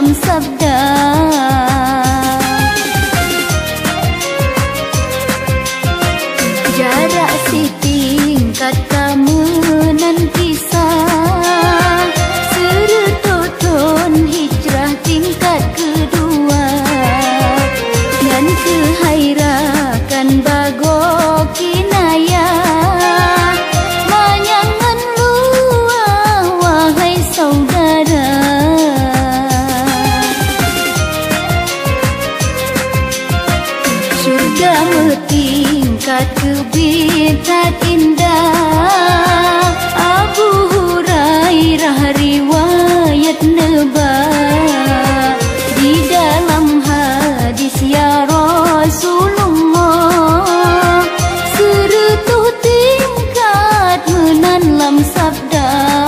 dalam sabda. Jarak setingkat kamu nan kisah, serutoton hijrah tingkat kedua, dan kehairakan bago kinaya, manyangan luah wahai saudara. Surga bertingkat kebitat indah, Abu Hurairah riwayat nebak. Di dalam hadis ya Rasulullah, serutuh tingkat menanlam sabda.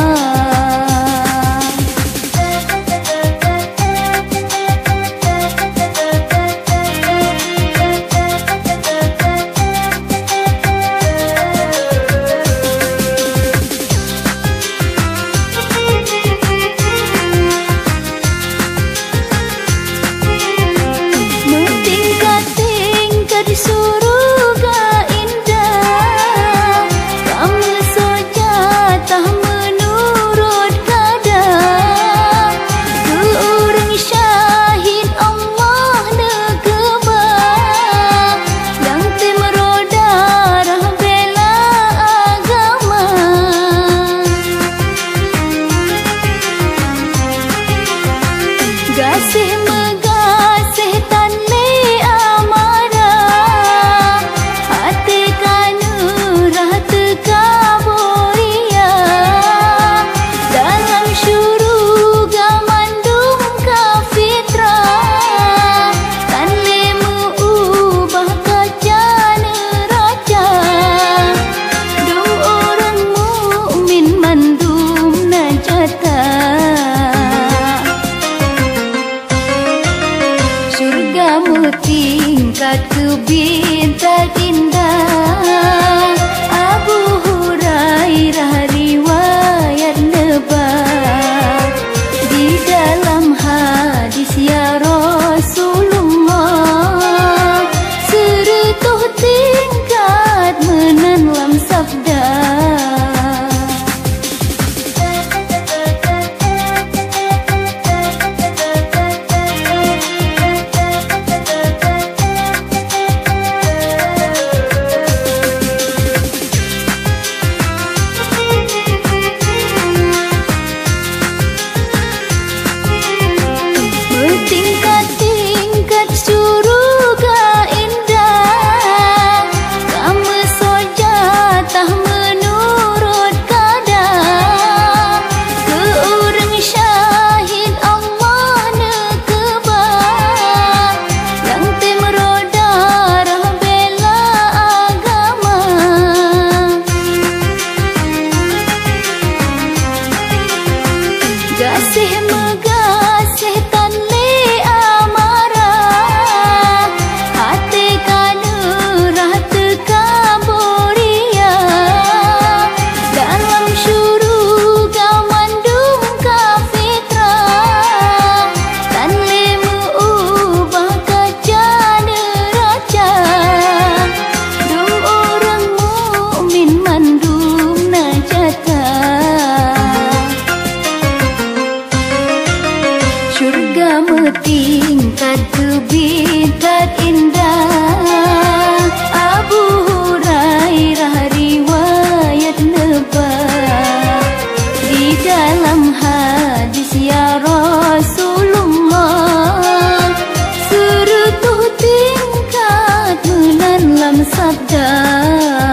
Gasih megasih tanle amarah, hati kanurah teka boria, dalam syuruga mandum kafitrah, tanle muubah kaca neraca, do orang mukmin mandum najata. Surgamu tingkat kebitat indah, Abu Hurairah riwayat nebak. Di dalam hadis ya Rasulullah, serutuh tingkat menanlam sabda. Tingkat-tingkat surga indah, kamu sojatah menurut kadar, ke orang syahid Allah nekebak, yang temrodarah bela agama. Gasih megasih tanle amarah, hati kanurah teka boria, dalam syuruga mandum kafitrah, tanle muubah kaca neraca, do orang mukmin mandum najata. Surgamu tingkat kebitat indah, Abu Hurairah riwayat nebak. Di dalam hadis ya Rasulullah, serutuh tingkat menanlam sabda.